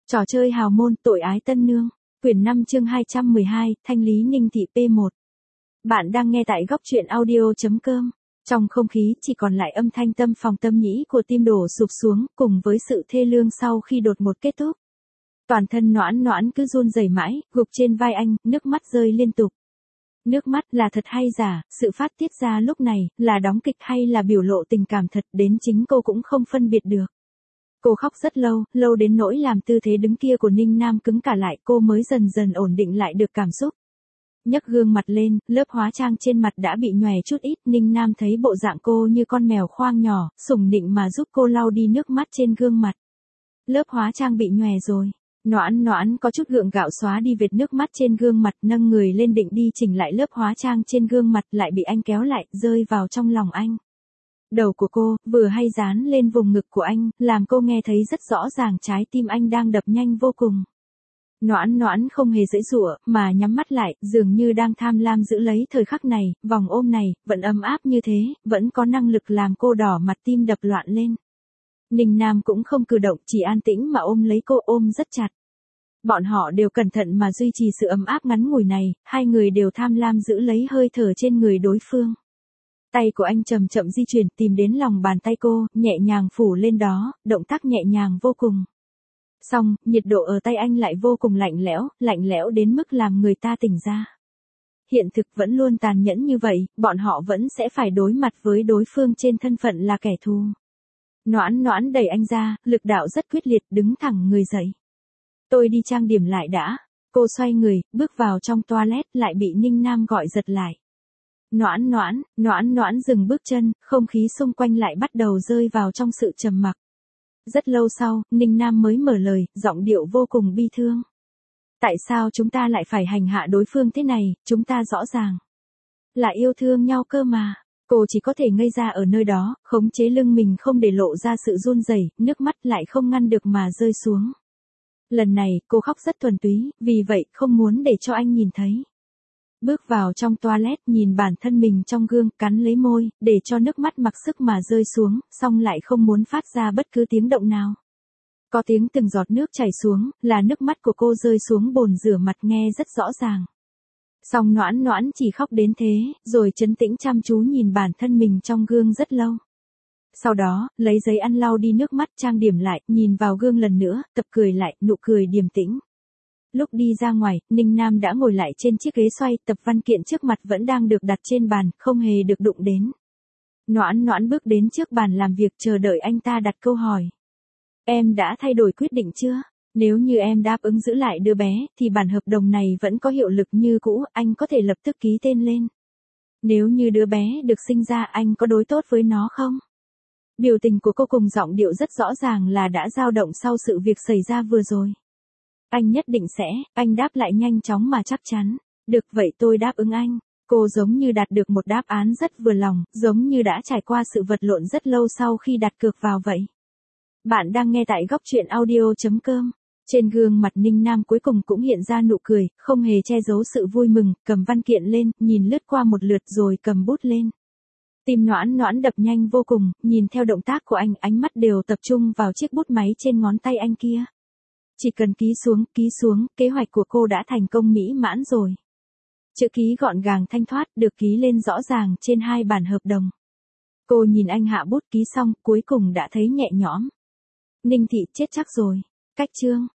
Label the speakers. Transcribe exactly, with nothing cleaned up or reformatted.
Speaker 1: Trò chơi hào môn tội ái tân nương. Quyển năm chương hai trăm mười hai, Thanh lý Ninh Thị P một. Bạn đang nghe tại góc truyện audio.com. Trong không khí chỉ còn lại âm thanh tâm phòng tâm nhĩ của tim đổ sụp xuống cùng với sự thê lương sau khi đột một kết thúc. Toàn thân Noãn Noãn cứ run rẩy mãi, gục trên vai anh, nước mắt rơi liên tục. Nước mắt là thật hay giả, sự phát tiết ra lúc này, là đóng kịch hay là biểu lộ tình cảm thật đến chính cô cũng không phân biệt được. Cô khóc rất lâu, lâu đến nỗi làm tư thế đứng kia của Ninh Nam cứng cả lại, cô mới dần dần ổn định lại được cảm xúc. Nhấc gương mặt lên, lớp hóa trang trên mặt đã bị nhòe chút ít, Ninh Nam thấy bộ dạng cô như con mèo khoang nhỏ, sủng nịnh mà giúp cô lau đi nước mắt trên gương mặt. Lớp hóa trang bị nhòe rồi. Noãn Noãn có chút gượng gạo xóa đi vệt nước mắt trên gương mặt, nâng người lên định đi chỉnh lại lớp hóa trang trên gương mặt, lại bị anh kéo lại, rơi vào trong lòng anh. Đầu của cô, vừa hay dán lên vùng ngực của anh, làm cô nghe thấy rất rõ ràng trái tim anh đang đập nhanh vô cùng. Noãn Noãn không hề giãy giụa, mà nhắm mắt lại, dường như đang tham lam giữ lấy thời khắc này, vòng ôm này, vẫn ấm áp như thế, vẫn có năng lực làm cô đỏ mặt tim đập loạn lên. Ninh Nam cũng không cử động, chỉ an tĩnh mà ôm lấy cô, ôm rất chặt. Bọn họ đều cẩn thận mà duy trì sự ấm áp ngắn ngủi này, hai người đều tham lam giữ lấy hơi thở trên người đối phương. Tay của anh chậm chậm di chuyển tìm đến lòng bàn tay cô, nhẹ nhàng phủ lên đó, động tác nhẹ nhàng vô cùng. Xong, nhiệt độ ở tay anh lại vô cùng lạnh lẽo, lạnh lẽo đến mức làm người ta tỉnh ra. Hiện thực vẫn luôn tàn nhẫn như vậy, bọn họ vẫn sẽ phải đối mặt với đối phương trên thân phận là kẻ thù. Noãn Noãn đẩy anh ra, lực đạo rất quyết liệt, đứng thẳng người dậy. Tôi đi trang điểm lại đã. Cô xoay người, bước vào trong toilet, lại bị Ninh Nam gọi giật lại. Noãn Noãn, Noãn Noãn dừng bước chân, không khí xung quanh lại bắt đầu rơi vào trong sự trầm mặc. Rất lâu sau, Ninh Nam mới mở lời, giọng điệu vô cùng bi thương. Tại sao chúng ta lại phải hành hạ đối phương thế này, chúng ta rõ ràng là yêu thương nhau cơ mà. Cô chỉ có thể ngây ra ở nơi đó, khống chế lưng mình không để lộ ra sự run rẩy, nước mắt lại không ngăn được mà rơi xuống. Lần này, cô khóc rất thuần túy, vì vậy không muốn để cho anh nhìn thấy. Bước vào trong toilet, nhìn bản thân mình trong gương, cắn lấy môi, để cho nước mắt mặc sức mà rơi xuống, xong lại không muốn phát ra bất cứ tiếng động nào. Có tiếng từng giọt nước chảy xuống, là nước mắt của cô rơi xuống bồn rửa mặt, nghe rất rõ ràng. Xong Noãn Noãn chỉ khóc đến thế, rồi trấn tĩnh chăm chú nhìn bản thân mình trong gương rất lâu. Sau đó, lấy giấy ăn lau đi nước mắt, trang điểm lại, nhìn vào gương lần nữa, tập cười lại, nụ cười điềm tĩnh. Lúc đi ra ngoài, Ninh Nam đã ngồi lại trên chiếc ghế xoay, tập văn kiện trước mặt vẫn đang được đặt trên bàn, không hề được đụng đến. Noãn Noãn bước đến trước bàn làm việc, chờ đợi anh ta đặt câu hỏi. Em đã thay đổi quyết định chưa? Nếu như em đáp ứng giữ lại đứa bé, thì bản hợp đồng này vẫn có hiệu lực như cũ, anh có thể lập tức ký tên lên. Nếu như đứa bé được sinh ra, anh có đối tốt với nó không? Biểu tình của cô cùng giọng điệu rất rõ ràng là đã dao động sau sự việc xảy ra vừa rồi. Anh nhất định sẽ, anh đáp lại nhanh chóng mà chắc chắn. Được vậy tôi đáp ứng anh. Cô giống như đạt được một đáp án rất vừa lòng, giống như đã trải qua sự vật lộn rất lâu sau khi đặt cược vào vậy. Bạn đang nghe tại góc truyện audio.com. Trên gương mặt Ninh Nam cuối cùng cũng hiện ra nụ cười, không hề che giấu sự vui mừng, cầm văn kiện lên, nhìn lướt qua một lượt rồi cầm bút lên. Tim Noãn Noãn đập nhanh vô cùng, nhìn theo động tác của anh, ánh mắt đều tập trung vào chiếc bút máy trên ngón tay anh kia. Chỉ cần ký xuống, ký xuống, kế hoạch của cô đã thành công mỹ mãn rồi. Chữ ký gọn gàng thanh thoát, được ký lên rõ ràng trên hai bản hợp đồng. Cô nhìn anh hạ bút ký xong, cuối cùng đã thấy nhẹ nhõm. Ninh Thị chết chắc rồi. Cách chương.